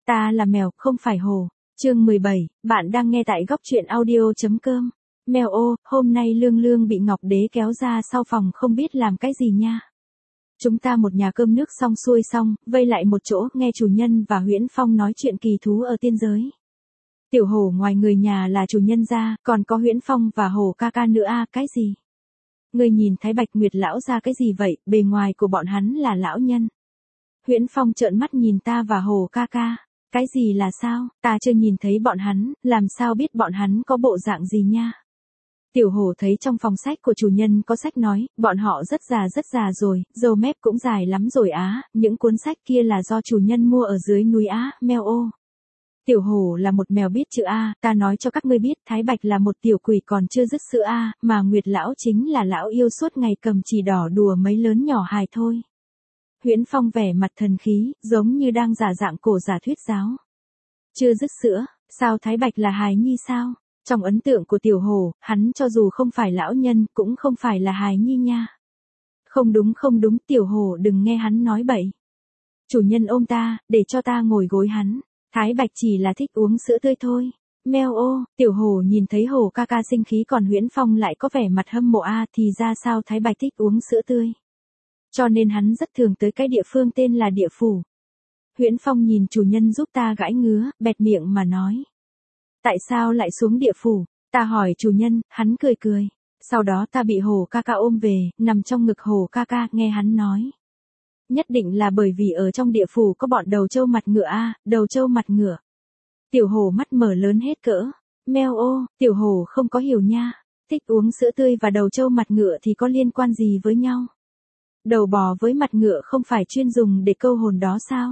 Ta là mèo, không phải hổ. Chương 17, bạn đang nghe tại góc truyện audio.com. Mèo ô, hôm nay Lương Lương bị Ngọc Đế kéo ra sau phòng không biết làm cái gì nha. Chúng ta một nhà cơm nước xong xuôi xong, vây lại một chỗ, nghe chủ nhân và Huyễn Phong nói chuyện kỳ thú ở tiên giới. Tiểu hổ ngoài người nhà là chủ nhân ra, còn có Huyễn Phong và hổ ca ca nữa à, cái gì? Ngươi nhìn Thái Bạch Nguyệt lão ra cái gì vậy, bề ngoài của bọn hắn là lão nhân. Huyễn Phong trợn mắt nhìn ta và hổ ca ca. Cái gì là sao, ta chưa nhìn thấy bọn hắn, làm sao biết bọn hắn có bộ dạng gì nha. Tiểu hổ thấy trong phòng sách của chủ nhân có sách nói, bọn họ rất già rồi, râu mép cũng dài lắm rồi á, những cuốn sách kia là do chủ nhân mua ở dưới núi á, meo ô. Tiểu hổ là một mèo biết chữ A, ta nói cho các ngươi biết, Thái Bạch là một tiểu quỷ còn chưa dứt sữa A, mà Nguyệt lão chính là lão yêu suốt ngày cầm chì đỏ đùa mấy lớn nhỏ hài thôi. Huyễn Phong vẻ mặt thần khí, giống như đang giả dạng cổ giả thuyết giáo. Chưa dứt sữa, sao Thái Bạch là hài nhi sao? Trong ấn tượng của tiểu hổ, hắn cho dù không phải lão nhân, cũng không phải là hài nhi nha. Không đúng, tiểu hổ đừng nghe hắn nói bậy. Chủ nhân ôm ta, để cho ta ngồi gối hắn. Thái Bạch chỉ là thích uống sữa tươi thôi. Meo ô, tiểu hổ nhìn thấy hổ ca ca sinh khí còn Huyễn Phong lại có vẻ mặt hâm mộ a, thì ra sao Thái Bạch thích uống sữa tươi. Cho nên hắn rất thường tới cái địa phương tên là địa phủ. Huyễn Phong nhìn chủ nhân giúp ta gãi ngứa, bẹt miệng mà nói. Tại sao lại xuống địa phủ? Ta hỏi chủ nhân, hắn cười. Sau đó ta bị hổ ca ca ôm về, nằm trong ngực hổ ca ca, nghe hắn nói. Nhất định là bởi vì ở trong địa phủ có bọn đầu trâu mặt ngựa a, đầu trâu mặt ngựa. Tiểu hổ mắt mở lớn hết cỡ. Meo ô, tiểu hổ không có hiểu nha. Thích uống sữa tươi và đầu trâu mặt ngựa thì có liên quan gì với nhau? Đầu bò với mặt ngựa không phải chuyên dùng để câu hồn đó sao?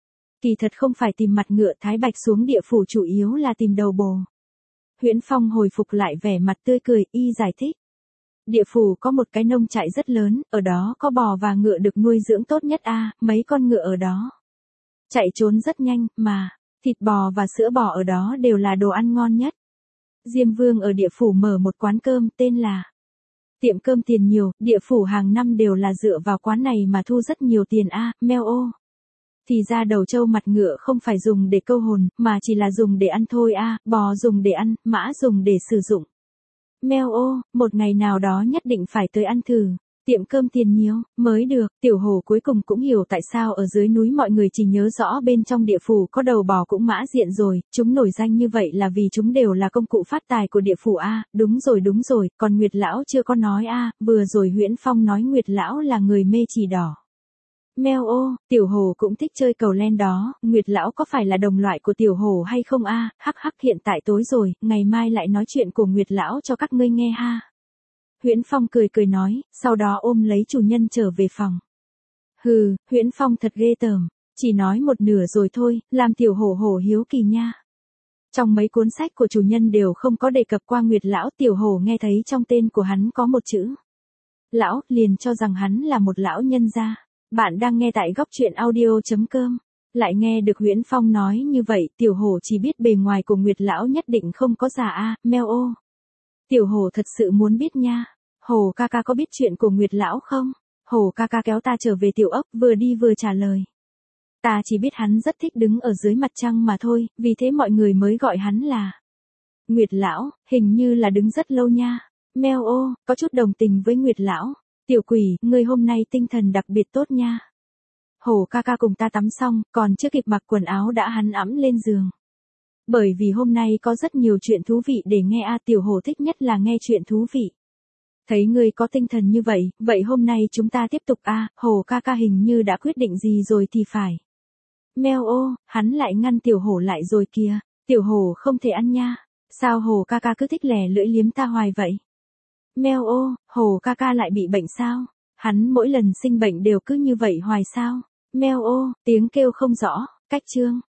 Kỳ thật không phải tìm mặt ngựa, Thái Bạch xuống địa phủ chủ yếu là tìm đầu bồ. Huyễn Phong hồi phục lại vẻ mặt tươi cười, y giải thích. Địa phủ có một cái nông trại rất lớn, ở đó có bò và ngựa được nuôi dưỡng tốt nhất a, mấy con ngựa ở đó chạy trốn rất nhanh, mà thịt bò và sữa bò ở đó đều là đồ ăn ngon nhất. Diêm Vương ở địa phủ mở một quán cơm tên là Tiệm Cơm Tiền Nhiều, địa phủ hàng năm đều là dựa vào quán này mà thu rất nhiều tiền a, meo ô. Thì ra đầu trâu mặt ngựa không phải dùng để câu hồn, mà chỉ là dùng để ăn thôi a, bò dùng để ăn, mã dùng để sử dụng. Meo ô, một ngày nào đó nhất định phải tới ăn thử. Tiệm Cơm Tiền Nhiều, mới được, tiểu hổ cuối cùng cũng hiểu tại sao ở dưới núi mọi người chỉ nhớ rõ bên trong địa phủ có đầu bò cũng mã diện rồi, chúng nổi danh như vậy là vì chúng đều là công cụ phát tài của địa phủ a, đúng rồi, còn Nguyệt lão chưa có nói a, vừa rồi Huyễn Phong nói Nguyệt lão là người mê chì đỏ. Meo ô, tiểu hổ cũng thích chơi cầu len đó, Nguyệt lão có phải là đồng loại của tiểu hổ hay không a? Hắc hiện tại tối rồi, ngày mai lại nói chuyện của Nguyệt lão cho các ngươi nghe ha. Huyễn Phong cười nói, sau đó ôm lấy chủ nhân trở về phòng. Hừ, Huyễn Phong thật ghê tởm, chỉ nói một nửa rồi thôi, làm tiểu hổ hiếu kỳ nha. Trong mấy cuốn sách của chủ nhân đều không có đề cập qua Nguyệt lão, tiểu hổ nghe thấy trong tên của hắn có một chữ lão, liền cho rằng hắn là một lão nhân gia. Bạn đang nghe tại góc truyện audio.com. Lại nghe được Huyễn Phong nói như vậy, tiểu hổ chỉ biết bề ngoài của Nguyệt lão nhất định không có già a, meo ô. Tiểu hổ thật sự muốn biết nha. Hổ ca ca có biết chuyện của Nguyệt lão không? Hổ ca ca kéo ta trở về tiểu ốc, vừa đi vừa trả lời. Ta chỉ biết hắn rất thích đứng ở dưới mặt trăng mà thôi, vì thế mọi người mới gọi hắn là Nguyệt lão, hình như là đứng rất lâu nha. Meo ô, có chút đồng tình với Nguyệt lão. Tiểu quỷ, ngươi hôm nay tinh thần đặc biệt tốt nha. Hổ ca ca cùng ta tắm xong, còn chưa kịp mặc quần áo đã hắn ẵm lên giường. Bởi vì hôm nay có rất nhiều chuyện thú vị để nghe a, tiểu hổ thích nhất là nghe chuyện thú vị. Thấy ngươi có tinh thần như vậy, vậy hôm nay chúng ta tiếp tục a, hổ ca ca hình như đã quyết định gì rồi thì phải. Meo ô, hắn lại ngăn tiểu hổ lại rồi kìa, tiểu hổ không thể ăn nha. Sao hổ ca ca cứ thích lẻ lưỡi liếm ta hoài vậy? Meo ô, hổ ca ca lại bị bệnh sao? Hắn mỗi lần sinh bệnh đều cứ như vậy hoài sao? Meo ô, tiếng kêu không rõ, cách chương.